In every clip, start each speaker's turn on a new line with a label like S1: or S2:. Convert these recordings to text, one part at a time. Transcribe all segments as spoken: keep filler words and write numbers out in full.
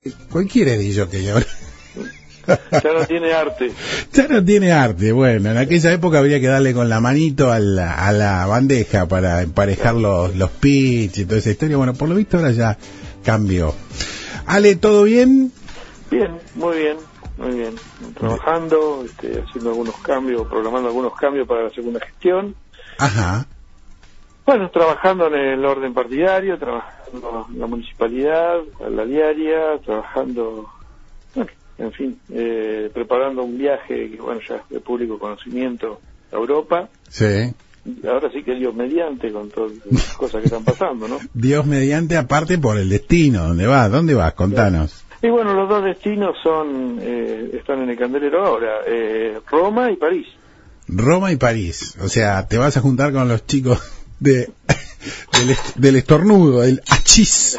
S1: Cualquiera es D J ahora.
S2: Ya no tiene arte.
S1: Ya no tiene arte. Bueno, en aquella época habría que darle con la manito a la, a la bandeja para emparejar los, los pitch y toda esa historia. Bueno, por lo visto ahora ya cambió. Ale, ¿todo bien?
S2: Bien, muy bien, muy bien. Trabajando, este, haciendo algunos cambios, programando algunos cambios para la segunda gestión.
S1: Ajá.
S2: Bueno, trabajando en el orden partidario, trabajando en la municipalidad, en la diaria, trabajando... Bueno, en fin, eh, preparando un viaje que, bueno, ya es de público conocimiento a Europa.
S1: Sí.
S2: Ahora sí que Dios mediante, con todas las cosas que están pasando, ¿no?
S1: Dios mediante, aparte por el destino. ¿Dónde vas? ¿Dónde vas? Contanos.
S2: Y bueno, los dos destinos son eh, están en el candelero ahora, eh, Roma y París.
S1: Roma y París. O sea, te vas a juntar con los chicos de del, del estornudo, el achis.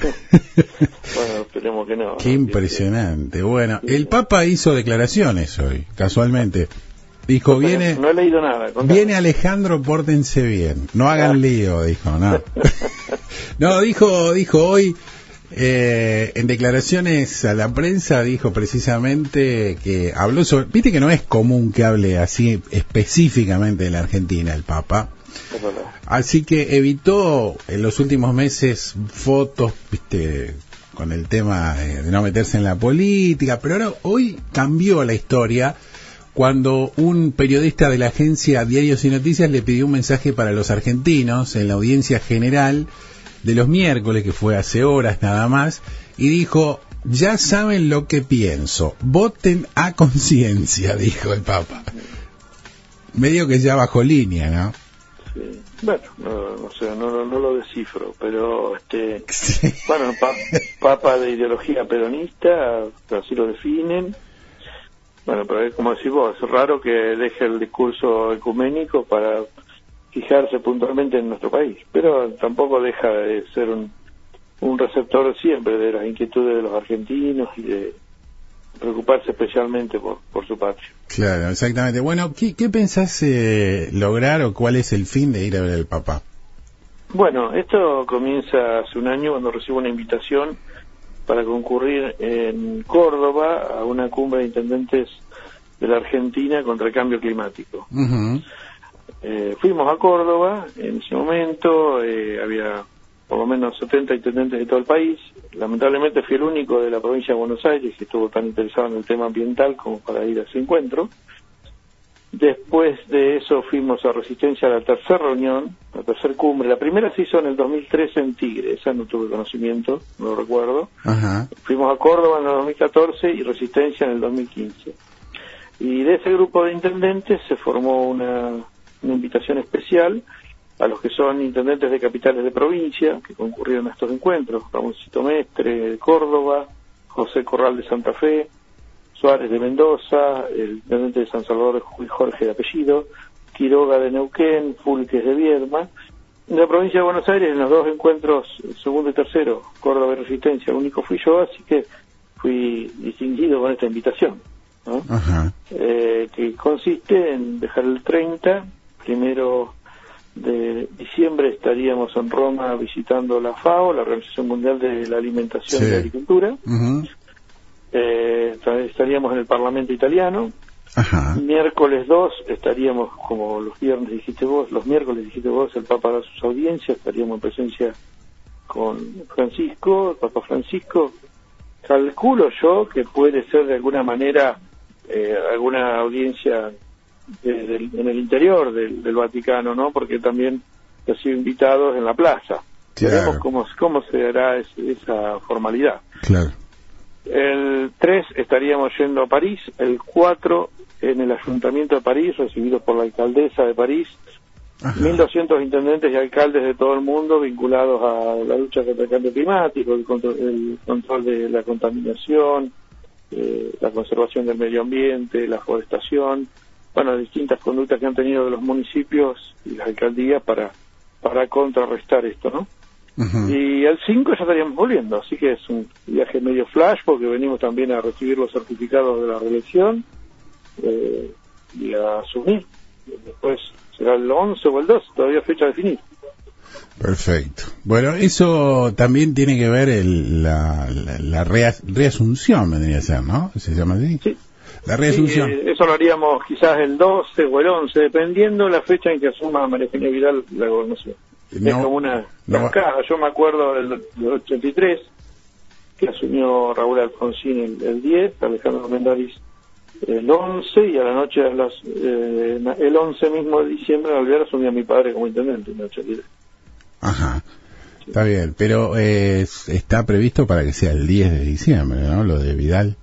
S2: Bueno, esperemos que no.
S1: Qué
S2: ¿no?
S1: impresionante. Bueno, el Papa hizo declaraciones hoy, casualmente. Dijo, viene...
S2: No he leído nada. Contame.
S1: Viene Alejandro, pórtense bien. No hagan ah. lío, dijo, no. No, dijo, dijo hoy, eh, en declaraciones a la prensa, dijo precisamente que habló sobre... Viste que no es común que hable así específicamente de la Argentina el Papa. Así que evitó en los últimos meses fotos, viste, con el tema de no meterse en la política, pero ahora hoy cambió la historia cuando un periodista de la agencia Diarios y Noticias le pidió un mensaje para los argentinos en la audiencia general de los miércoles, que fue hace horas nada más, y dijo, ya saben lo que pienso, voten a conciencia, dijo el Papa. Medio que ya bajó línea, ¿no?
S2: Sí. Bueno, no, no sé, no, no lo descifro, pero este,
S1: sí.
S2: Bueno, pa, Papa de ideología peronista, así lo definen. Bueno, pero es como decís vos, es raro que deje el discurso ecuménico para fijarse puntualmente en nuestro país, pero tampoco deja de ser un, un receptor siempre de las inquietudes de los argentinos y de preocuparse especialmente por, por su patria.
S1: Claro, exactamente. Bueno, ¿qué, qué pensás eh, lograr o cuál es el fin de ir a ver al Papa?
S2: Bueno, esto comienza hace un año cuando recibo una invitación para concurrir en Córdoba a una cumbre de intendentes de la Argentina contra el cambio climático.
S1: Uh-huh.
S2: Eh, fuimos a Córdoba, en ese momento eh, había por lo menos setenta intendentes de todo el país. Lamentablemente fui el único de la provincia de Buenos Aires que estuvo tan interesado en el tema ambiental como para ir a ese encuentro. Después de eso fuimos a Resistencia a la tercera reunión, la tercera cumbre. La primera se hizo en el dos mil trece en Tigre, esa no tuve conocimiento, no lo recuerdo.
S1: Uh-huh. Fuimos
S2: a Córdoba en el dos mil catorce y Resistencia en el dos mil quince. Y de ese grupo de intendentes se formó una, una invitación especial a los que son intendentes de capitales de provincia que concurrieron a estos encuentros: Ramoncito Mestre de Córdoba, José Corral de Santa Fe, Suárez de Mendoza, el intendente de San Salvador Jorge de apellido, Quiroga de Neuquén, Fulques de Viedma. En la provincia de Buenos Aires, en los dos encuentros, segundo y tercero, Córdoba y Resistencia, el único fui yo, así que fui distinguido con esta invitación, ¿no?
S1: Uh-huh.
S2: eh, que consiste en dejar el treinta, primero de diciembre estaríamos en Roma visitando la FAO, la Organización Mundial de la Alimentación sí. y la Agricultura.
S1: Uh-huh.
S2: eh, estaríamos en el Parlamento italiano.
S1: Ajá.
S2: Miércoles dos estaríamos, como los viernes dijiste vos, los miércoles dijiste vos, el Papa da sus audiencias, estaríamos en presencia con Francisco, el Papa Francisco. Calculo yo que puede ser de alguna manera eh, alguna audiencia de, de, en el interior del, del Vaticano, ¿no? Porque también ha sido invitados en la plaza.
S1: Claro.
S2: Veremos cómo, cómo se hará es, esa formalidad.
S1: Claro.
S2: El tres estaríamos yendo a París, el cuatro en el Ayuntamiento de París, recibidos por la alcaldesa de París, Ajá. mil doscientos intendentes y alcaldes de todo el mundo vinculados a la lucha contra el cambio climático, el control, el control de la contaminación, eh, la conservación del medio ambiente, la forestación, bueno, distintas conductas que han tenido los municipios y las alcaldías para, para contrarrestar esto, ¿no? Uh-huh. Y al cinco ya estaríamos volviendo, así que es un viaje medio flash porque venimos también a recibir los certificados de la reelección eh, y a asumir. Después será el once o el doce, todavía fecha a definir.
S1: Perfecto. Bueno, eso también tiene que ver el, la, la, la rea, reasunción, vendría a ser, ¿no? ¿Se llama así?
S2: Sí.
S1: La reasunción.
S2: Sí, eh, eso lo haríamos quizás el doce o el once, dependiendo la fecha en que asuma María Eugenia Vidal la gobernación. No, es como una
S1: no,
S2: cascada. Yo me acuerdo del, del ochenta y tres, que asumió Raúl Alfonsín el, el diez, Alejandro Armendáriz el once, y a la noche, a las, eh, el once mismo de diciembre, en Alvear asumía a mi padre como intendente en el ochenta y tres.
S1: Ajá, sí. Está bien, pero eh, está previsto para que sea el diez de diciembre, ¿no? Lo de Vidal.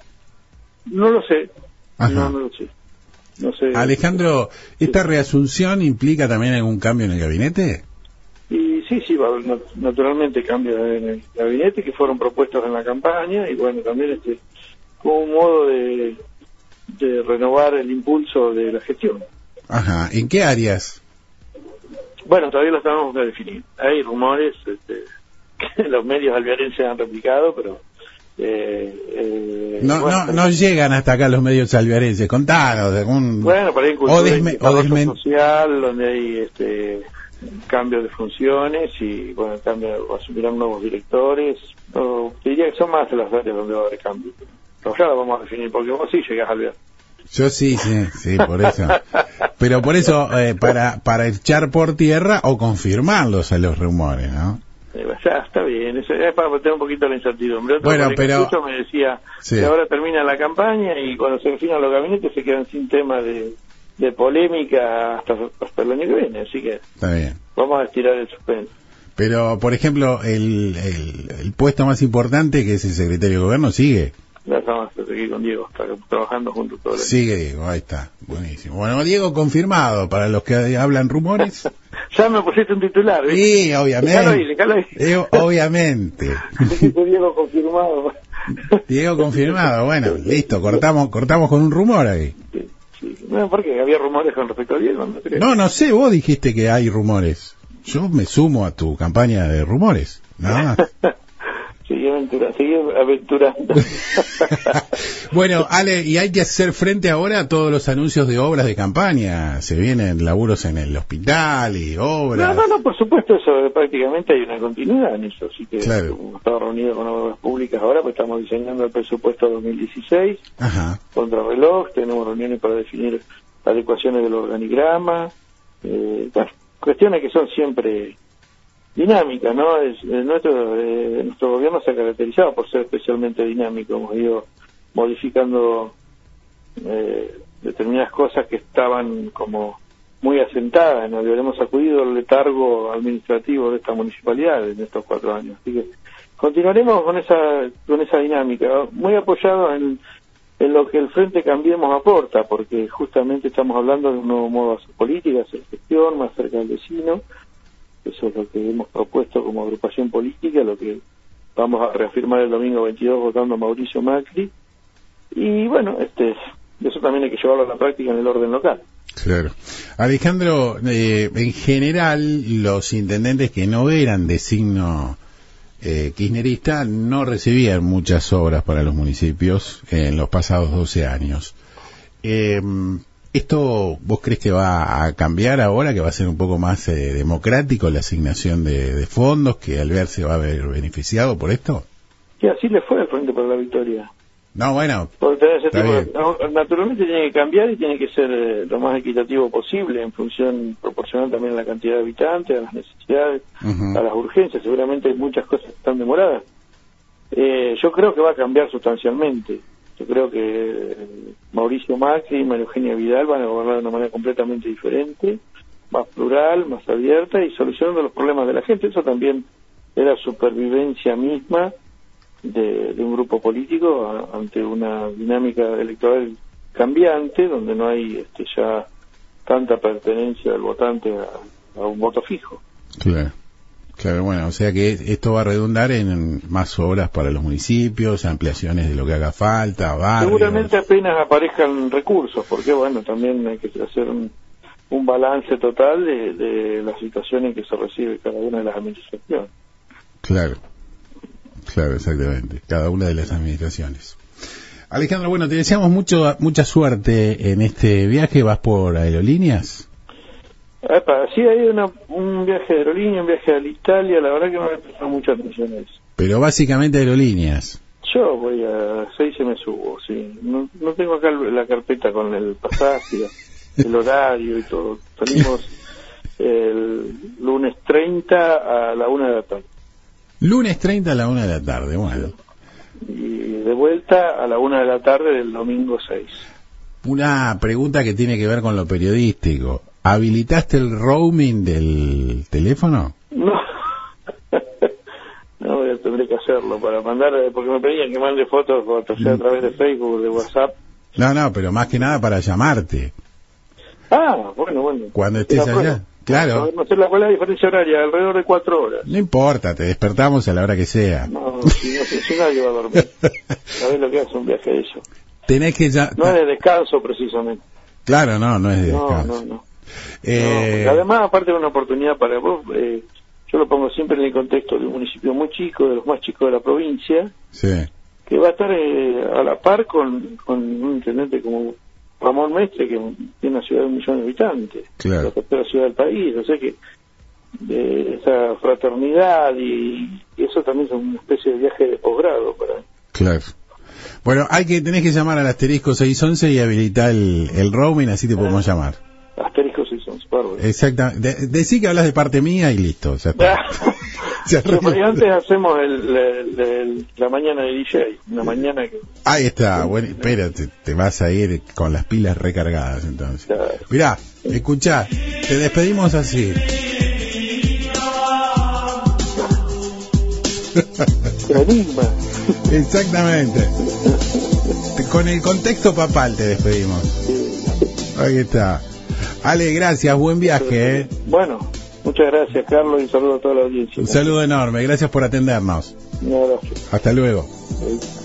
S2: No lo sé.
S1: Ajá.
S2: No, no lo sé. No sé.
S1: Alejandro, ¿esta reasunción implica también algún cambio en el gabinete?
S2: Y sí, sí, va, naturalmente cambia en el gabinete, que fueron propuestos en la campaña, y bueno, también este como un modo de, de renovar el impulso de la gestión.
S1: Ajá, ¿en qué áreas?
S2: Bueno, todavía lo estamos por definir. Hay rumores este, que los medios alvearenses han replicado, pero... Eh, eh,
S1: no, bueno, no, no llegan hasta acá los medios alvearenses, contanos. Un...
S2: Bueno, para ahí
S1: o desme, o desmen...
S2: social, donde hay este cambio de funciones y, bueno, cambio, asumirán nuevos directores. No, diría que son más de las áreas donde va a haber cambio. Pero ya lo vamos a definir, porque vos sí llegás a alvear.
S1: Yo sí, sí, sí, por eso. Pero por eso, eh, para para echar por tierra o confirmarlos a los rumores, ¿no?
S2: Eh, ya, está bien, eso es para meter un poquito la incertidumbre. Otro
S1: bueno, pero...
S2: escucho me decía sí. que ahora termina la campaña y cuando se definan los gabinetes se quedan sin tema de, de polémica hasta, hasta el año que viene, así que
S1: está bien.
S2: Vamos a estirar el suspenso.
S1: Pero, por ejemplo, el, el, el puesto más importante, que es el secretario de Gobierno, sigue.
S2: Ya estamos aquí con Diego, está trabajando juntos todo el año.
S1: Sigue Diego, ahí está, buenísimo. Bueno, Diego confirmado, para los que hablan rumores.
S2: Ya me pusiste un titular, ¿ves?
S1: Sí, obviamente.
S2: Ya lo hice, ya lo hice.
S1: Diego, obviamente.
S2: Diego confirmado.
S1: Diego confirmado, bueno, listo, cortamos cortamos con un rumor ahí.
S2: Sí, sí. No, porque había rumores con respecto a Diego, no creo.
S1: No, no sé, vos dijiste que hay rumores. Yo me sumo a tu campaña de rumores, nada más.
S2: Sigue aventura, sigue aventurando.
S1: Bueno, Ale, y hay que hacer frente ahora a todos los anuncios de obras de campaña. Se vienen laburos en el hospital y obras.
S2: No, no, no, por supuesto, eso prácticamente hay una continuidad en eso. Así que
S1: claro.
S2: Hemos estado reunidos con obras públicas ahora, pues estamos diseñando el presupuesto dos mil dieciséis.
S1: Ajá.
S2: Contrarreloj, tenemos reuniones para definir adecuaciones del organigrama. Eh, bueno, cuestiones que son siempre dinámica, ¿no? Es, es nuestro eh, nuestro gobierno se ha caracterizado por ser especialmente dinámico. Hemos ido modificando eh, determinadas cosas que estaban como muy asentadas, ¿no? Hemos sacudido el letargo administrativo de esta municipalidad en estos cuatro años. Así que continuaremos con esa con esa dinámica, muy apoyados en, en lo que el Frente Cambiemos aporta, porque justamente estamos hablando de un nuevo modo de hacer política, hacer gestión, más cerca del vecino. Eso es lo que hemos propuesto como agrupación política, lo que vamos a reafirmar el domingo veintidós votando a Mauricio Macri. Y bueno, este eso también hay que llevarlo a la práctica en el orden local.
S1: Claro. Alejandro, eh, en general los intendentes que no eran de signo eh, kirchnerista no recibían muchas obras para los municipios en los pasados doce años. Eh, ¿Esto vos crees que va a cambiar ahora, que va a ser un poco más eh, democrático la asignación de, de fondos, que Alvear se va a ver beneficiado por esto?
S2: Y así le fue al Frente para la Victoria.
S1: No, bueno,
S2: ese tipo de, no, naturalmente tiene que cambiar y tiene que ser eh, lo más equitativo posible, en función proporcional también a la cantidad de habitantes, a las necesidades, uh-huh. a las urgencias. Seguramente hay muchas cosas que están demoradas. Eh, yo creo que va a cambiar sustancialmente. Yo creo que Mauricio Macri y María Eugenia Vidal van a gobernar de una manera completamente diferente, más plural, más abierta y solucionando los problemas de la gente. Eso también es la supervivencia misma de, de un grupo político a, ante una dinámica electoral cambiante, donde no hay este, ya tanta pertenencia del votante a, a un voto fijo.
S1: Claro. Claro, bueno, o sea que esto va a redundar en más obras para los municipios, ampliaciones de lo que haga falta, barrios.
S2: Seguramente apenas aparezcan recursos, porque bueno, también hay que hacer un, un balance total de, de las situaciones que se recibe cada una de las administraciones.
S1: Claro, claro, exactamente, cada una de las administraciones. Alejandro, bueno, te deseamos mucho mucha suerte en este viaje. ¿Vas por aerolíneas?
S2: Epa, sí, hay una, un viaje de aerolínea, un viaje a Italia, la verdad que no me prestó mucha atención a eso.
S1: Pero básicamente aerolíneas.
S2: Yo voy a seis y me subo, sí. No, no tengo acá la carpeta con el pasaje, el horario y todo. Salimos el lunes treinta a la una de la tarde.
S1: Lunes treinta a la una de la tarde, bueno.
S2: Y de vuelta a la una de la tarde del domingo seis.
S1: Una pregunta que tiene que ver con lo periodístico. ¿Habilitaste el roaming del teléfono?
S2: No. No, yo tendré que hacerlo para mandar, porque me pedían que mande fotos o sea, a través de Facebook, de WhatsApp.
S1: No, no, pero más que nada para llamarte.
S2: Ah, bueno, bueno.
S1: Cuando estés allá. Prueba. Claro.
S2: No sé la cuál es la diferencia horaria, alrededor de cuatro horas.
S1: No importa, te despertamos a la hora que sea.
S2: No, si no sé si nadie va a dormir. ¿Sabés lo que hace un viaje de eso?
S1: Tenés que ya...
S2: No es de descanso, precisamente.
S1: Claro, no, no es de
S2: no,
S1: descanso.
S2: No, no,
S1: eh...
S2: no. Además, aparte de una oportunidad para vos, eh, yo lo pongo siempre en el contexto de un municipio muy chico, de los más chicos de la provincia,
S1: sí.
S2: que va a estar eh, a la par con, con un intendente como Ramón Mestre, que tiene una ciudad de un millón de habitantes,
S1: claro.
S2: La tercera ciudad del país, o sea que de esa fraternidad y, y eso también es una especie de viaje de posgrado para mí.
S1: Claro. Bueno, hay que tenés que llamar al asterisco seiscientos once y habilitar el, el roaming, así te podemos ah, llamar.
S2: Asterisco seiscientos once, bárbaro.
S1: Exactamente. De, decí que hablas de parte mía y listo. Ya está.
S2: Ya Pero antes hacemos el, el, el, la mañana de D J, una mañana que...
S1: Ahí está, bueno, espérate, te vas a ir con las pilas recargadas entonces. Claro. Mirá, escuchá, te despedimos así.
S2: Enigma.
S1: Exactamente. Con el contexto papal te despedimos. Ahí está. Ale, gracias, buen viaje. ¿eh?
S2: Bueno, muchas gracias, Carlos, y un saludo a toda la audiencia.
S1: Un saludo enorme, gracias por atendernos.
S2: Un abrazo.
S1: Hasta luego.
S2: Sí.